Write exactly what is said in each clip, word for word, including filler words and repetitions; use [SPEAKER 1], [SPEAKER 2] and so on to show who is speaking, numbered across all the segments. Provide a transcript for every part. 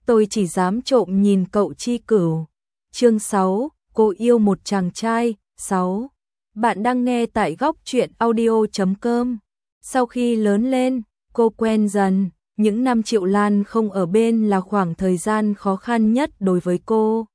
[SPEAKER 1] tôi chỉ dám trộm nhìn cậu Chi Cửu. Chương sáu, cô yêu một chàng trai. sáu. Bạn đang nghe tại góc truyện audio chấm com. Sau khi lớn lên, cô quen dần, những năm Triệu Lan không ở bên là khoảng thời gian khó khăn nhất đối với cô.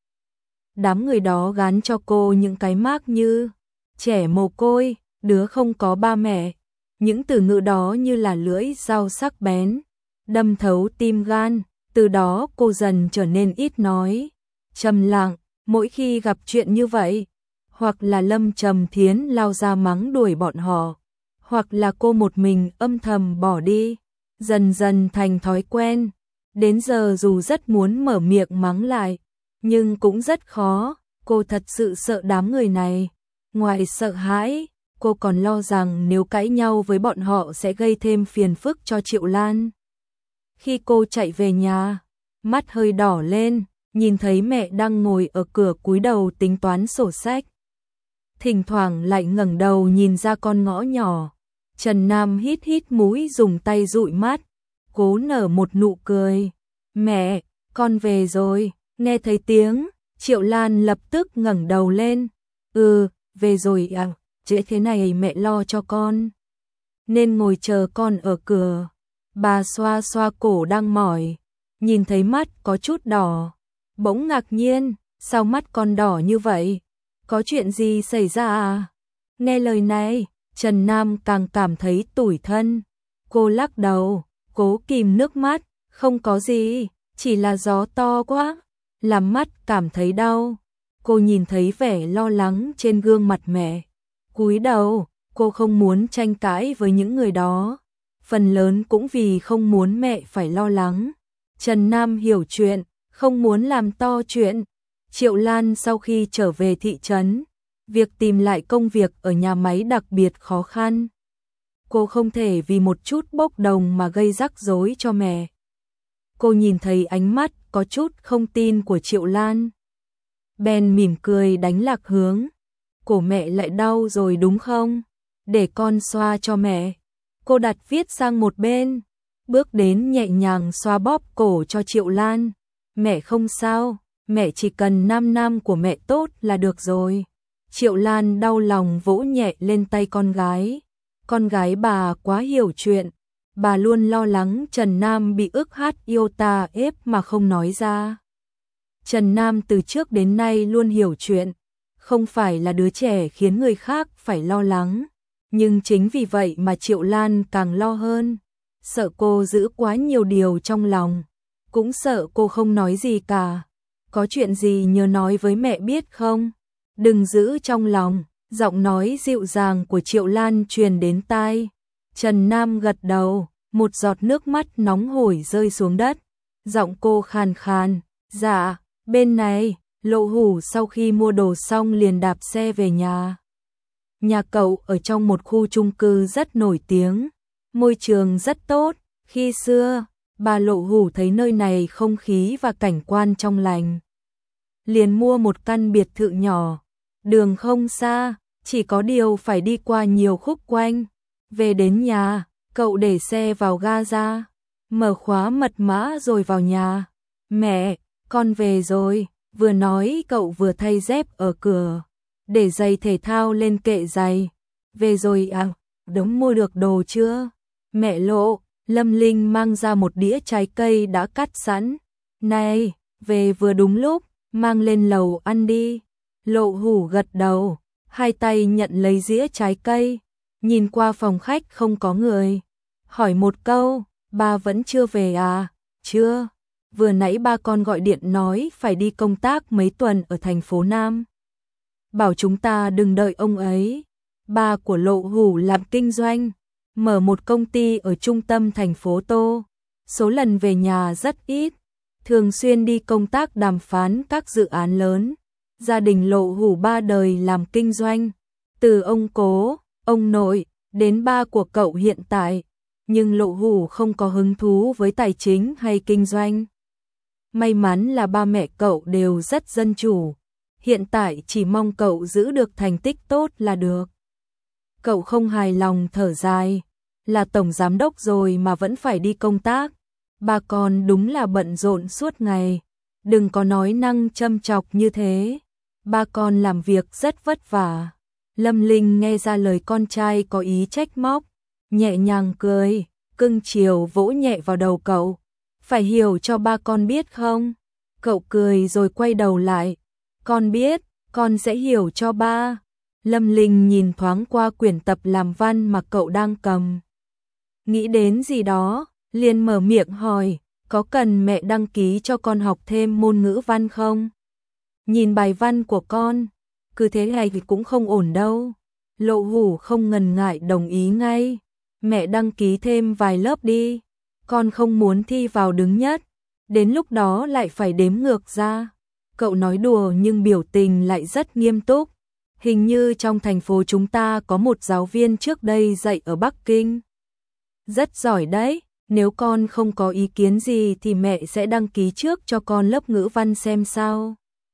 [SPEAKER 1] Đám người đó gán cho cô những cái mác như trẻ mồ côi, đứa không có ba mẹ. Những từ ngữ đó như là lưỡi dao sắc bén, đâm thấu tim gan. Từ đó cô dần trở nên ít nói, trầm lặng. Mỗi khi gặp chuyện như vậy, hoặc là Lâm Trầm Thiến lao ra mắng đuổi bọn họ, hoặc là cô một mình âm thầm bỏ đi, dần dần thành thói quen. Đến giờ dù rất muốn mở miệng mắng lại, nhưng cũng rất khó. Cô thật sự sợ đám người này. Ngoài sợ hãi, cô còn lo rằng nếu cãi nhau với bọn họ sẽ gây thêm phiền phức cho Triệu Lan. Khi cô chạy về nhà, mắt hơi đỏ lên, nhìn thấy mẹ đang ngồi ở cửa cúi đầu tính toán sổ sách. Thỉnh thoảng lại ngẩng đầu nhìn ra con ngõ nhỏ. Trần Nam hít hít mũi, dùng tay dụi mắt, cố nở một nụ cười. Mẹ, con về rồi. Nghe thấy tiếng, Triệu Lan lập tức ngẩng đầu lên. Ừ, về rồi à, trễ thế này mẹ lo cho con, nên ngồi chờ con ở cửa. Bà xoa xoa cổ đang mỏi, nhìn thấy mắt có chút đỏ, bỗng ngạc nhiên, sao mắt con đỏ như vậy? Có chuyện gì xảy ra à? Nghe lời này, Trần Nam càng cảm thấy tủi thân. Cô lắc đầu, cố kìm nước mắt, không có gì, chỉ là gió to quá, làm mắt cảm thấy đau. Cô nhìn thấy vẻ lo lắng trên gương mặt mẹ, cúi đầu. Cô không muốn tranh cãi với những người đó, phần lớn cũng vì không muốn mẹ phải lo lắng. Trần Nam hiểu chuyện, không muốn làm to chuyện. Triệu Lan sau khi trở về thị trấn, việc tìm lại công việc ở nhà máy đặc biệt khó khăn. Cô không thể vì một chút bốc đồng mà gây rắc rối cho mẹ. Cô nhìn thấy ánh mắt có chút không tin của Triệu Lan, bèn mỉm cười đánh lạc hướng. Cổ mẹ lại đau rồi đúng không? Để con xoa cho mẹ. Cô đặt viết sang một bên, bước đến nhẹ nhàng xoa bóp cổ cho Triệu Lan. Mẹ không sao, mẹ chỉ cần năm năm của mẹ tốt là được rồi. Triệu Lan đau lòng vỗ nhẹ lên tay con gái. Con gái bà quá hiểu chuyện, bà luôn lo lắng Trần Nam bị ức hát yêu ta ép mà không nói ra. Trần Nam từ trước đến nay luôn hiểu chuyện, không phải là đứa trẻ khiến người khác phải lo lắng. Nhưng chính vì vậy mà Triệu Lan càng lo hơn, sợ cô giữ quá nhiều điều trong lòng, cũng sợ cô không nói gì cả. Có chuyện gì nhớ nói với mẹ biết không? Đừng giữ trong lòng. Giọng nói dịu dàng của Triệu Lan truyền đến tai. Trần Nam gật đầu, một giọt nước mắt nóng hổi rơi xuống đất. Giọng cô khàn khàn, dạ, bên này. Lộ Hủ sau khi mua đồ xong liền đạp xe về nhà. Nhà cậu ở trong một khu chung cư rất nổi tiếng, môi trường rất tốt. Khi xưa, bà Lộ Hủ thấy nơi này không khí và cảnh quan trong lành, liền mua một căn biệt thự nhỏ. Đường không xa, chỉ có điều phải đi qua nhiều khúc quanh. Về đến nhà, cậu để xe vào ga-ra, mở khóa mật mã rồi vào nhà. Mẹ, con về rồi. Vừa nói cậu vừa thay dép ở cửa, để giày thể thao lên kệ giày. Về rồi à, đống mua được đồ chưa? Mẹ Lộ, Lâm Linh mang ra một đĩa trái cây đã cắt sẵn. Này, về vừa đúng lúc, mang lên lầu ăn đi. Lộ Hủ gật đầu, hai tay nhận lấy dĩa trái cây, nhìn qua phòng khách không có người. Hỏi một câu, ba vẫn chưa về à? Chưa. Vừa nãy ba con gọi điện nói phải đi công tác mấy tuần ở thành phố Nam, bảo chúng ta đừng đợi ông ấy. Ba của Lộ Hủ làm kinh doanh, mở một công ty ở trung tâm thành phố Tô, số lần về nhà rất ít, thường xuyên đi công tác đàm phán các dự án lớn. Gia đình Lộ Hủ ba đời làm kinh doanh, từ ông cố, ông nội, đến ba của cậu hiện tại, nhưng Lộ Hủ không có hứng thú với tài chính hay kinh doanh. May mắn là ba mẹ cậu đều rất dân chủ, hiện tại chỉ mong cậu giữ được thành tích tốt là được. Cậu không hài lòng thở dài, là tổng giám đốc rồi mà vẫn phải đi công tác, ba con đúng là bận rộn suốt ngày, đừng có nói năng châm chọc như thế, ba con làm việc rất vất vả. Lâm Linh nghe ra lời con trai có ý trách móc, nhẹ nhàng cười, cưng chiều vỗ nhẹ vào đầu cậu. Phải hiểu cho ba con biết không? Cậu cười rồi quay đầu lại. Con biết, con sẽ hiểu cho ba. Lâm Linh nhìn thoáng qua quyển tập làm văn mà cậu đang cầm. Nghĩ đến gì đó, liền mở miệng hỏi, có cần mẹ đăng ký cho con học thêm môn ngữ văn không? Nhìn bài văn của con, cứ thế này thì cũng không ổn đâu. Lộ Hủ không ngần ngại đồng ý ngay. Mẹ đăng ký thêm vài lớp đi. Con không muốn thi vào đứng nhất. Đến lúc đó lại phải đếm ngược ra. Cậu nói đùa nhưng biểu tình lại rất nghiêm túc. Hình như trong thành phố chúng ta có một giáo viên trước đây dạy ở Bắc Kinh. Rất giỏi đấy. Nếu con không có ý kiến gì thì mẹ sẽ đăng ký trước cho con lớp ngữ văn xem sao.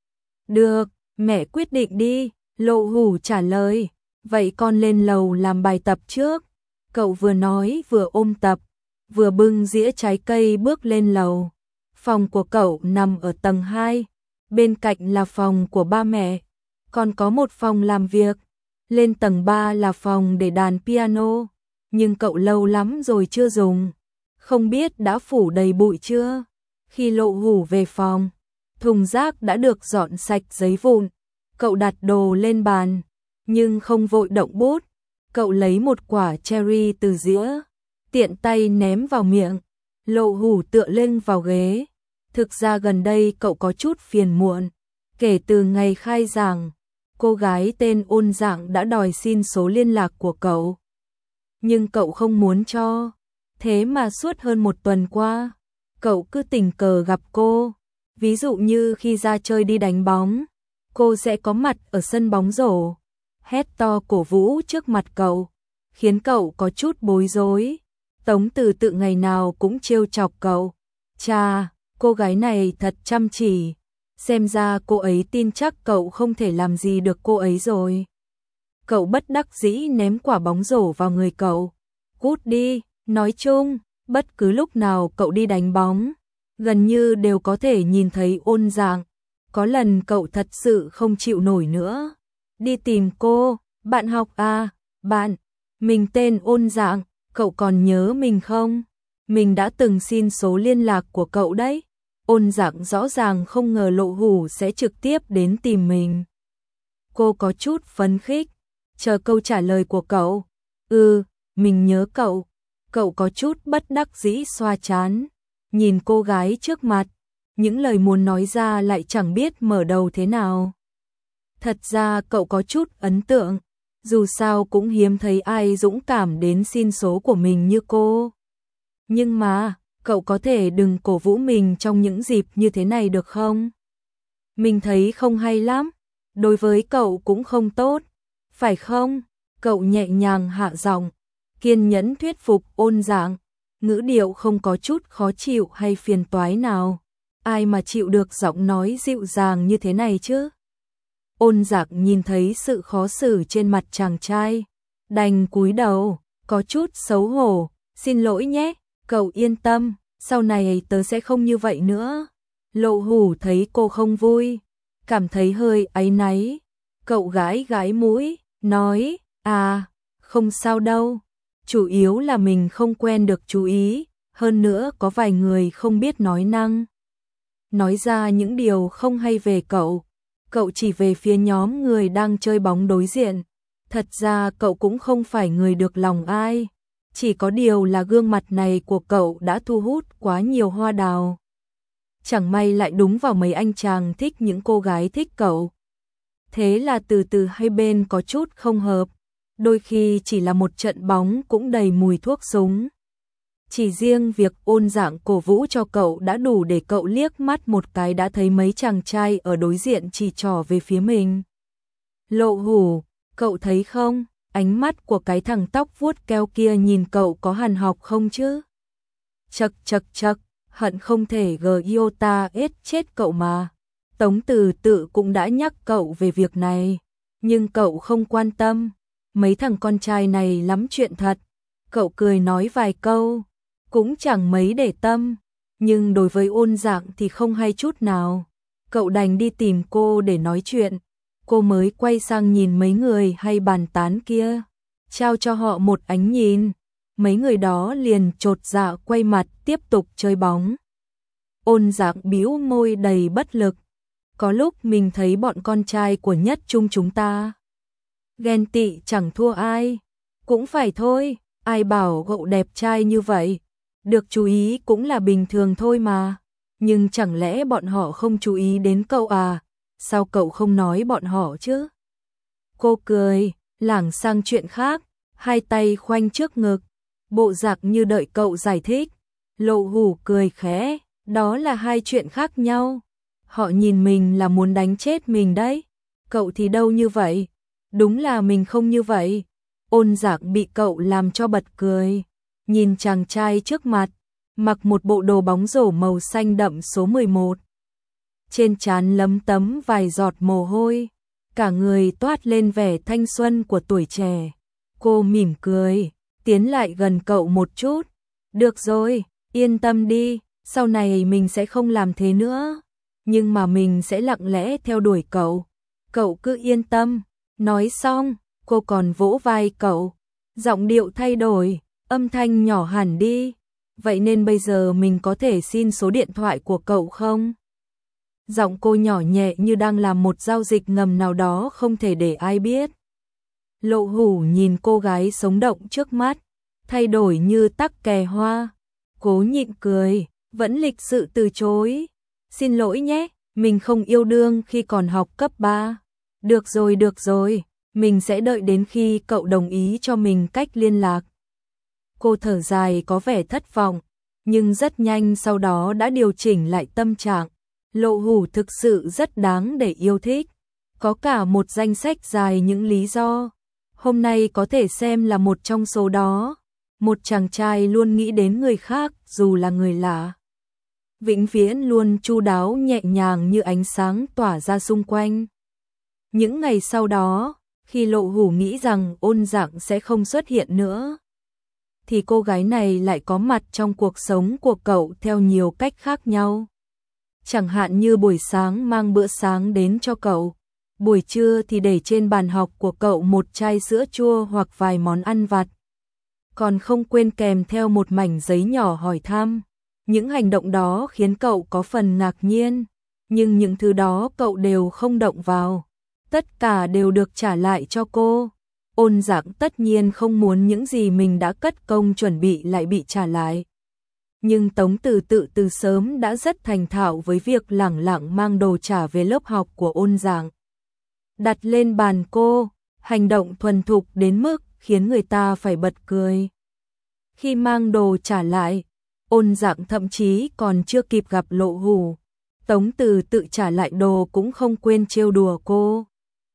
[SPEAKER 1] Được, mẹ quyết định đi. Lộ Hủ trả lời. Vậy con lên lầu làm bài tập trước. Cậu vừa nói vừa ôm tập, vừa bưng dĩa trái cây bước lên lầu. Phòng của cậu nằm ở tầng hai, bên cạnh là phòng của ba mẹ, còn có một phòng làm việc. Lên tầng ba là phòng để đàn piano, nhưng cậu lâu lắm rồi chưa dùng, không biết đã phủ đầy bụi chưa. Khi Lộ Hủ về phòng, thùng rác đã được dọn sạch giấy vụn, cậu đặt đồ lên bàn, nhưng không vội động bút. Cậu lấy một quả cherry từ dĩa, tiện tay ném vào miệng. Lộ Hủ tựa lưng vào ghế. Thực ra gần đây cậu có chút phiền muộn. Kể từ ngày khai giảng, cô gái tên Ôn Dạng đã đòi xin số liên lạc của cậu. Nhưng cậu không muốn cho. Thế mà suốt hơn một tuần qua, cậu cứ tình cờ gặp cô. Ví dụ như khi ra chơi đi đánh bóng, cô sẽ có mặt ở sân bóng rổ, hét to cổ vũ trước mặt cậu, khiến cậu có chút bối rối. Tống Từ Tự ngày nào cũng trêu chọc cậu. Chà, cô gái này thật chăm chỉ. Xem ra cô ấy tin chắc cậu không thể làm gì được cô ấy rồi. Cậu bất đắc dĩ ném quả bóng rổ vào người cậu. Cút đi, nói chung, bất cứ lúc nào cậu đi đánh bóng, gần như đều có thể nhìn thấy Ôn Dạng. Có lần cậu thật sự không chịu nổi nữa. Đi tìm cô, bạn học à, bạn, mình tên Ôn Dạng, cậu còn nhớ mình không? Mình đã từng xin số liên lạc của cậu đấy. Ôn Dạng rõ ràng không ngờ Lộ Hủ sẽ trực tiếp đến tìm mình. Cô có chút phấn khích, chờ câu trả lời của cậu. Ừ, mình nhớ cậu. Cậu có chút bất đắc dĩ xoa trán, nhìn cô gái trước mặt, những lời muốn nói ra lại chẳng biết mở đầu thế nào. Thật ra cậu có chút ấn tượng, dù sao cũng hiếm thấy ai dũng cảm đến xin số của mình như cô. Nhưng mà, cậu có thể đừng cổ vũ mình trong những dịp như thế này được không? Mình thấy không hay lắm, đối với cậu cũng không tốt, phải không? Cậu nhẹ nhàng hạ giọng, kiên nhẫn thuyết phục Ôn Dạng, ngữ điệu không có chút khó chịu hay phiền toái nào. Ai mà chịu được giọng nói dịu dàng như thế này chứ? Ôn Dạng nhìn thấy sự khó xử trên mặt chàng trai, đành cúi đầu, có chút xấu hổ, xin lỗi nhé, cậu yên tâm, sau này tớ sẽ không như vậy nữa. Lộ Hủ thấy cô không vui, cảm thấy hơi áy náy, cậu gãi gãi mũi, nói, à, không sao đâu, chủ yếu là mình không quen được chú ý, hơn nữa có vài người không biết nói năng. Nói ra những điều không hay về cậu. Cậu chỉ về phía nhóm người đang chơi bóng đối diện. Thật ra cậu cũng không phải người được lòng ai. Chỉ có điều là gương mặt này của cậu đã thu hút quá nhiều hoa đào. Chẳng may lại đúng vào mấy anh chàng thích những cô gái thích cậu. Thế là từ từ hai bên có chút không hợp. Đôi khi chỉ là một trận bóng cũng đầy mùi thuốc súng. Chỉ riêng việc Ôn Dạng cổ vũ cho cậu đã đủ để cậu liếc mắt một cái đã thấy mấy chàng trai ở đối diện chỉ trỏ về phía mình. Lộ Hủ, cậu thấy không, ánh mắt của cái thằng tóc vuốt keo kia nhìn cậu có hằn học không chứ? Chậc chậc chậc, hận không thể gờ iota ết chết cậu mà. Tống Từ Tự cũng đã nhắc cậu về việc này, nhưng cậu không quan tâm. Mấy thằng con trai này lắm chuyện thật. Cậu cười nói vài câu, cũng chẳng mấy để tâm. nhưng đối với Ôn Dạng thì không hay chút nào. Cậu đành đi tìm cô để nói chuyện. Cô mới quay sang nhìn mấy người hay bàn tán kia, trao cho họ một ánh nhìn. Mấy người đó liền chột dạ quay mặt tiếp tục chơi bóng. Ôn Dạng bĩu môi đầy bất lực. Có lúc mình thấy bọn con trai của Nhất Trung chúng ta ghen tị chẳng thua ai. Cũng phải thôi, ai bảo cậu đẹp trai như vậy. Được chú ý cũng là bình thường thôi mà. Nhưng chẳng lẽ bọn họ không chú ý đến cậu à? Sao cậu không nói bọn họ chứ? Cô cười, lảng sang chuyện khác, hai tay khoanh trước ngực, bộ dạng như đợi cậu giải thích. Lộ Hủ cười khẽ, đó là hai chuyện khác nhau. Họ nhìn mình là muốn đánh chết mình đấy. Cậu thì đâu như vậy? Đúng là mình không như vậy. Ôn Dạng bị cậu làm cho bật cười. Nhìn chàng trai trước mặt, mặc một bộ đồ bóng rổ màu xanh đậm số mười một. Trên trán lấm tấm vài giọt mồ hôi, cả người toát lên vẻ thanh xuân của tuổi trẻ. Cô mỉm cười, tiến lại gần cậu một chút. Được rồi, yên tâm đi, sau này mình sẽ không làm thế nữa. Nhưng mà mình sẽ lặng lẽ theo đuổi cậu. Cậu cứ yên tâm. Nói xong, cô còn vỗ vai cậu. Giọng điệu thay đổi, âm thanh nhỏ hẳn đi. Vậy nên bây giờ mình có thể xin số điện thoại của cậu không? Giọng cô nhỏ nhẹ như đang làm một giao dịch ngầm nào đó không thể để ai biết. Lộ Hủ nhìn cô gái sống động trước mắt, thay đổi như tắc kè hoa. Cố nhịn cười, vẫn lịch sự từ chối. Xin lỗi nhé, mình không yêu đương khi còn học cấp ba. Được rồi, được rồi, mình sẽ đợi đến khi cậu đồng ý cho mình cách liên lạc. Cô thở dài có vẻ thất vọng, nhưng rất nhanh sau đó đã điều chỉnh lại tâm trạng. Lộ Hủ thực sự rất đáng để yêu thích. Có cả một danh sách dài những lý do. Hôm nay có thể xem là một trong số đó. Một chàng trai luôn nghĩ đến người khác dù là người lạ. Vĩnh viễn luôn chu đáo nhẹ nhàng như ánh sáng tỏa ra xung quanh. Những ngày sau đó, khi Lộ Hủ nghĩ rằng Ôn Dạng sẽ không xuất hiện nữa, thì cô gái này lại có mặt trong cuộc sống của cậu theo nhiều cách khác nhau. Chẳng hạn như buổi sáng mang bữa sáng đến cho cậu, buổi trưa thì để trên bàn học của cậu một chai sữa chua hoặc vài món ăn vặt. Còn không quên kèm theo một mảnh giấy nhỏ hỏi thăm. Những hành động đó khiến cậu có phần ngạc nhiên, nhưng những thứ đó cậu đều không động vào. Tất cả đều được trả lại cho cô. Ôn Dạng tất nhiên không muốn những gì mình đã cất công chuẩn bị lại bị trả lại. Nhưng Tống Từ Tự từ sớm đã rất thành thạo với việc lẳng lặng mang đồ trả về lớp học của Ôn Dạng. Đặt lên bàn cô, hành động thuần thục đến mức khiến người ta phải bật cười. Khi mang đồ trả lại, Ôn Dạng thậm chí còn chưa kịp gặp Lộ Hủ, Tống Từ Tự trả lại đồ cũng không quên trêu đùa cô.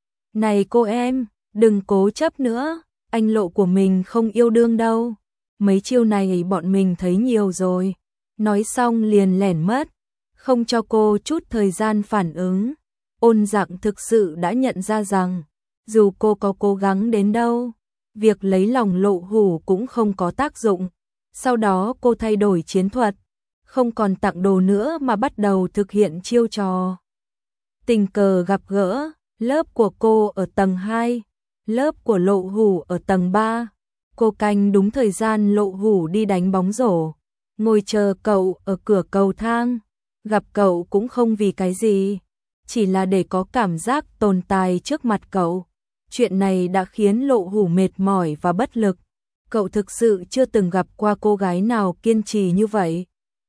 [SPEAKER 1] Này cô em, đừng cố chấp nữa, anh Lộ của mình không yêu đương đâu. Mấy chiêu này bọn mình thấy nhiều rồi. Nói xong liền lẻn mất, không cho cô chút thời gian phản ứng. Ôn Dạng thực sự đã nhận ra rằng, dù cô có cố gắng đến đâu, việc lấy lòng Lộ Hủ cũng không có tác dụng. Sau đó cô thay đổi chiến thuật, không còn tặng đồ nữa mà bắt đầu thực hiện chiêu trò. Tình cờ gặp gỡ, lớp của cô ở tầng hai, lớp của Lộ Hủ ở tầng ba. Cô canh đúng thời gian Lộ Hủ đi đánh bóng rổ, ngồi chờ cậu ở cửa cầu thang. Gặp cậu cũng không vì cái gì, chỉ là để có cảm giác tồn tại trước mặt cậu. Chuyện này đã khiến Lộ Hủ mệt mỏi và bất lực. Cậu thực sự chưa từng gặp qua cô gái nào kiên trì như vậy.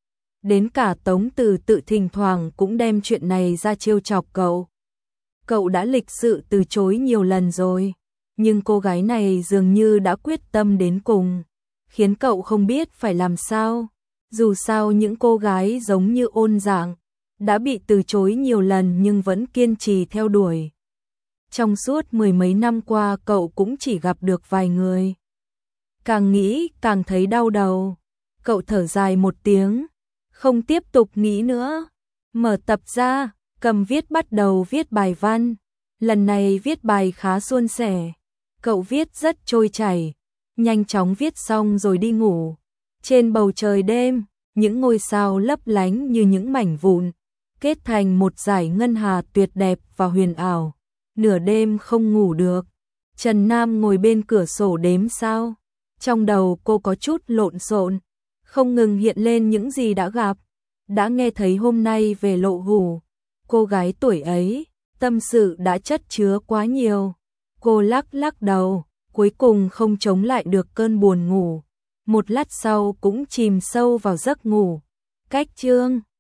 [SPEAKER 1] Đến cả Tống Từ Tự thỉnh thoảng cũng đem chuyện này ra trêu chọc cậu. Cậu đã lịch sự từ chối nhiều lần rồi, nhưng cô gái này dường như đã quyết tâm đến cùng, khiến cậu không biết phải làm sao. Dù sao những cô gái giống như Ôn Dạng đã bị từ chối nhiều lần nhưng vẫn kiên trì theo đuổi. Trong suốt mười mấy năm qua cậu cũng chỉ gặp được vài người. Càng nghĩ càng thấy đau đầu. Cậu thở dài một tiếng, không tiếp tục nghĩ nữa. Mở tập ra, cầm viết bắt đầu viết bài văn. Lần này viết bài khá suôn sẻ. Cậu viết rất trôi chảy, nhanh chóng viết xong rồi đi ngủ. Trên bầu trời đêm, những ngôi sao lấp lánh như những mảnh vụn, kết thành một dải ngân hà tuyệt đẹp và huyền ảo. Nửa đêm không ngủ được, Trần Nam ngồi bên cửa sổ đếm sao. Trong đầu cô có chút lộn xộn, không ngừng hiện lên những gì đã gặp, đã nghe thấy hôm nay về Lộ Hủ. Cô gái tuổi ấy, tâm sự đã chất chứa quá nhiều. Cô lắc lắc đầu, cuối cùng không chống lại được cơn buồn ngủ. Một lát sau cũng chìm sâu vào giấc ngủ. Cách chương